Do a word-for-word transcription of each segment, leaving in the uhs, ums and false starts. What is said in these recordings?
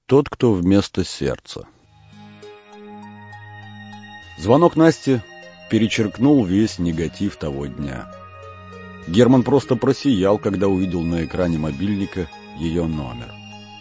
Тот, кто вместо сердца. Звонок Насти перечеркнул весь негатив того дня. Герман просто просиял, когда увидел на экране мобильника ее номер.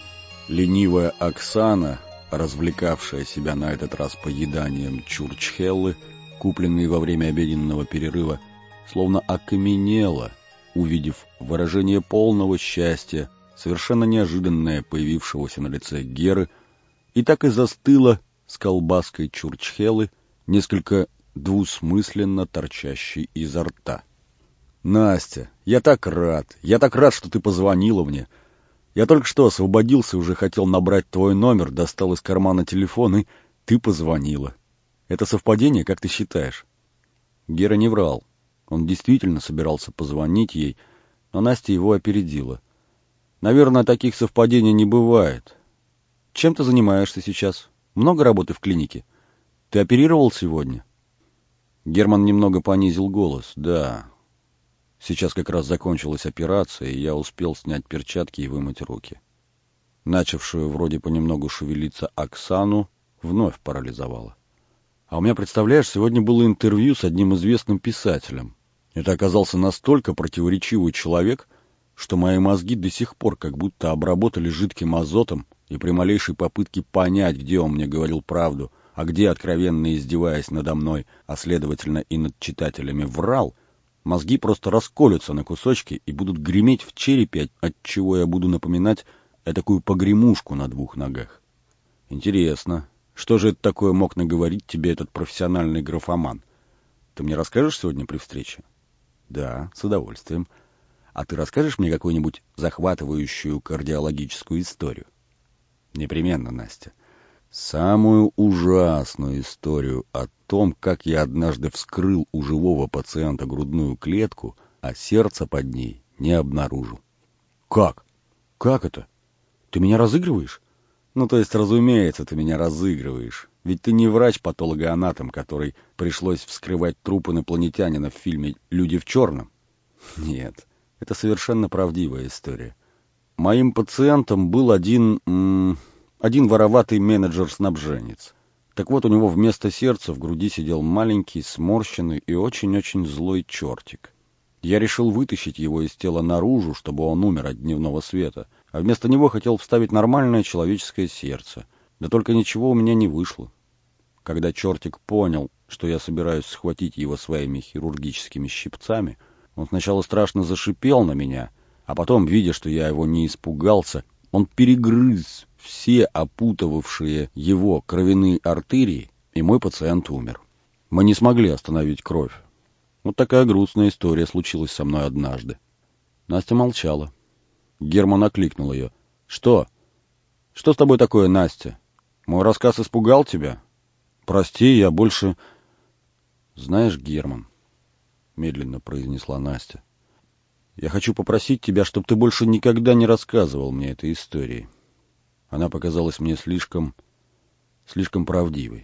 Ленивая Оксана, развлекавшая себя на этот раз поеданием чурчхеллы, купленные во время обеденного перерыва, словно окаменела, увидев выражение полного счастья, совершенно неожиданное появившегося на лице Геры, и так и застыла с колбаской чурчхеллы, несколько двусмысленно торчащей изо рта. «Настя, я так рад, я так рад, что ты позвонила мне. Я только что освободился, уже хотел набрать твой номер, достал из кармана телефон, и ты позвонила. Это совпадение, как ты считаешь?» Гера не врал. Он действительно собирался позвонить ей, но Настя его опередила. «Наверное, таких совпадений не бывает. Чем ты занимаешься сейчас? Много работы в клинике? Ты оперировал сегодня?» Герман немного понизил голос. «Да. Сейчас как раз закончилась операция, и я успел снять перчатки и вымыть руки». Начавшую вроде понемногу шевелиться Оксану вновь парализовало. «А у меня, представляешь, сегодня было интервью с одним известным писателем. Это оказался настолько противоречивый человек, что мои мозги до сих пор как будто обработали жидким азотом, и при малейшей попытке понять, где он мне говорил правду, а где, откровенно издеваясь надо мной, а следовательно и над читателями, врал, мозги просто расколются на кусочки и будут греметь в черепе, отчего я буду напоминать этакую погремушку на двух ногах. Интересно, что же это такое мог наговорить тебе этот профессиональный графоман? Ты мне расскажешь сегодня при встрече?» «Да, с удовольствием. А ты расскажешь мне какую-нибудь захватывающую кардиологическую историю?» «Непременно, Настя. Самую ужасную историю о том, как я однажды вскрыл у живого пациента грудную клетку, а сердце под ней не обнаружил». «Как? Как это? Ты меня разыгрываешь?» «Ну, то есть, разумеется, ты меня разыгрываешь. Ведь ты не врач-патологоанатом, который пришлось вскрывать труп инопланетянина в фильме «Люди в черном». Нет, это совершенно правдивая история. Моим пациентом был один... М- один вороватый менеджер-снабженец. Так вот, у него вместо сердца в груди сидел маленький, сморщенный и очень-очень злой чертик. Я решил вытащить его из тела наружу, чтобы он умер от дневного света, а вместо него хотел вставить нормальное человеческое сердце. Да только ничего у меня не вышло. Когда чертик понял, что я собираюсь схватить его своими хирургическими щипцами, он сначала страшно зашипел на меня, а потом, видя, что я его не испугался, он перегрыз все опутывавшие его кровяные артерии, и мой пациент умер. Мы не смогли остановить кровь. Вот такая грустная история случилась со мной однажды. Настя молчала. Герман окликнул ее. «Что? Что с тобой такое, Настя? Мой рассказ испугал тебя? Прости, я больше...» «Знаешь, Герман, — медленно произнесла Настя, — я хочу попросить тебя, чтобы ты больше никогда не рассказывал мне этой истории. Она показалась мне слишком... слишком правдивой.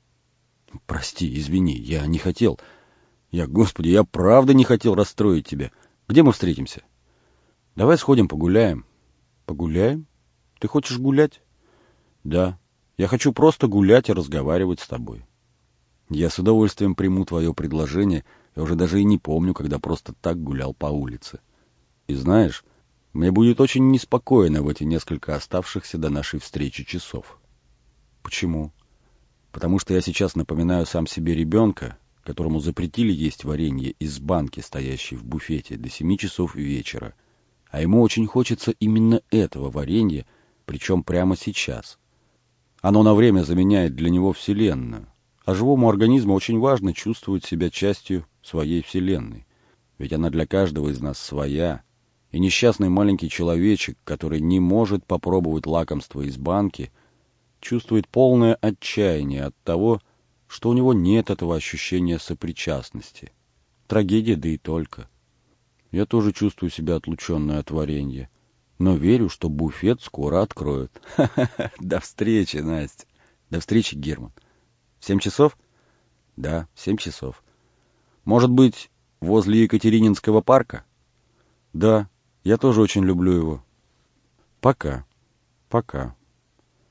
Прости, извини, я не хотел... Я, господи, я правда не хотел расстроить тебя. Где мы встретимся? Давай сходим погуляем». «Погуляем? Ты хочешь гулять?» «Да, я хочу просто гулять и разговаривать с тобой». «Я с удовольствием приму твое предложение. Я уже даже и не помню, когда просто так гулял по улице. И знаешь, мне будет очень неспокойно в эти несколько оставшихся до нашей встречи часов». «Почему?» «Потому что я сейчас напоминаю сам себе ребенка, которому запретили есть варенье из банки, стоящей в буфете, до семи часов вечера. А ему очень хочется именно этого варенья, причем прямо сейчас. Оно на время заменяет для него вселенную. А живому организму очень важно чувствовать себя частью своей вселенной. Ведь она для каждого из нас своя. И несчастный маленький человечек, который не может попробовать лакомство из банки, чувствует полное отчаяние от того, что у него нет этого ощущения сопричастности. Трагедия, да и только. Я тоже чувствую себя отлученной от варенья, но верю, что буфет скоро откроют. Ха-ха-ха. До встречи, Настя. До встречи, Герман. В семь часов? Да, в семь часов. Может быть, возле Екатерининского парка? Да, я тоже очень люблю его. Пока. Пока.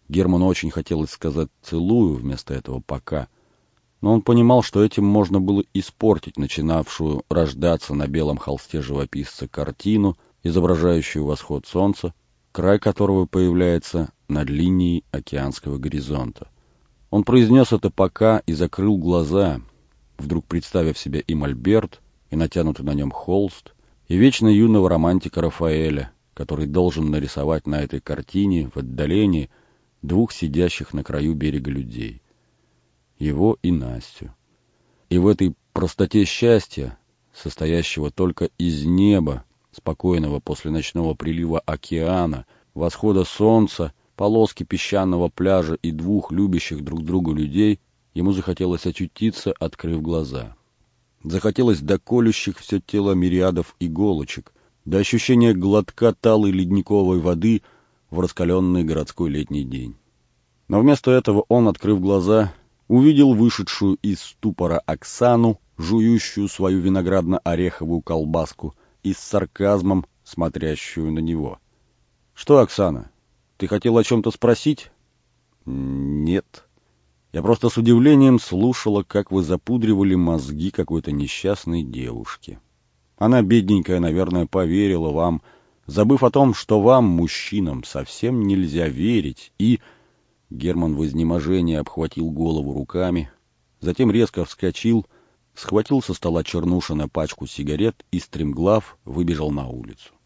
Герману очень хотелось сказать «целую» вместо этого «пока». Но он понимал, что этим можно было испортить начинавшую рождаться на белом холсте живописца картину, изображающую восход солнца, край которого появляется над линией океанского горизонта. Он произнес это «пока» и закрыл глаза, вдруг представив себе и мольберт, и натянутый на нем холст, и вечно юного романтика Рафаэля, который должен нарисовать на этой картине в отдалении двух сидящих на краю берега людей. Его и Настю. И в этой простоте счастья, состоящего только из неба, спокойного после ночного прилива океана, восхода солнца, полоски песчаного пляжа и двух любящих друг друга людей, ему захотелось очутиться, открыв глаза. Захотелось до колющих все тело мириадов иголочек, до ощущения глотка талой ледниковой воды в раскаленный городской летний день. Но вместо этого он, открыв глаза, увидел вышедшую из ступора Оксану, жующую свою виноградно-ореховую колбаску и с сарказмом смотрящую на него. «Что, Оксана, ты хотела о чем-то спросить?» «Нет. Я просто с удивлением слушала, как вы запудривали мозги какой-то несчастной девушке. Она, бедненькая, наверное, поверила вам, забыв о том, что вам, мужчинам, совсем нельзя верить, и...» Герман в изнеможении обхватил голову руками, затем резко вскочил, схватил со стола Чернушина пачку сигарет и, стремглав, выбежал на улицу.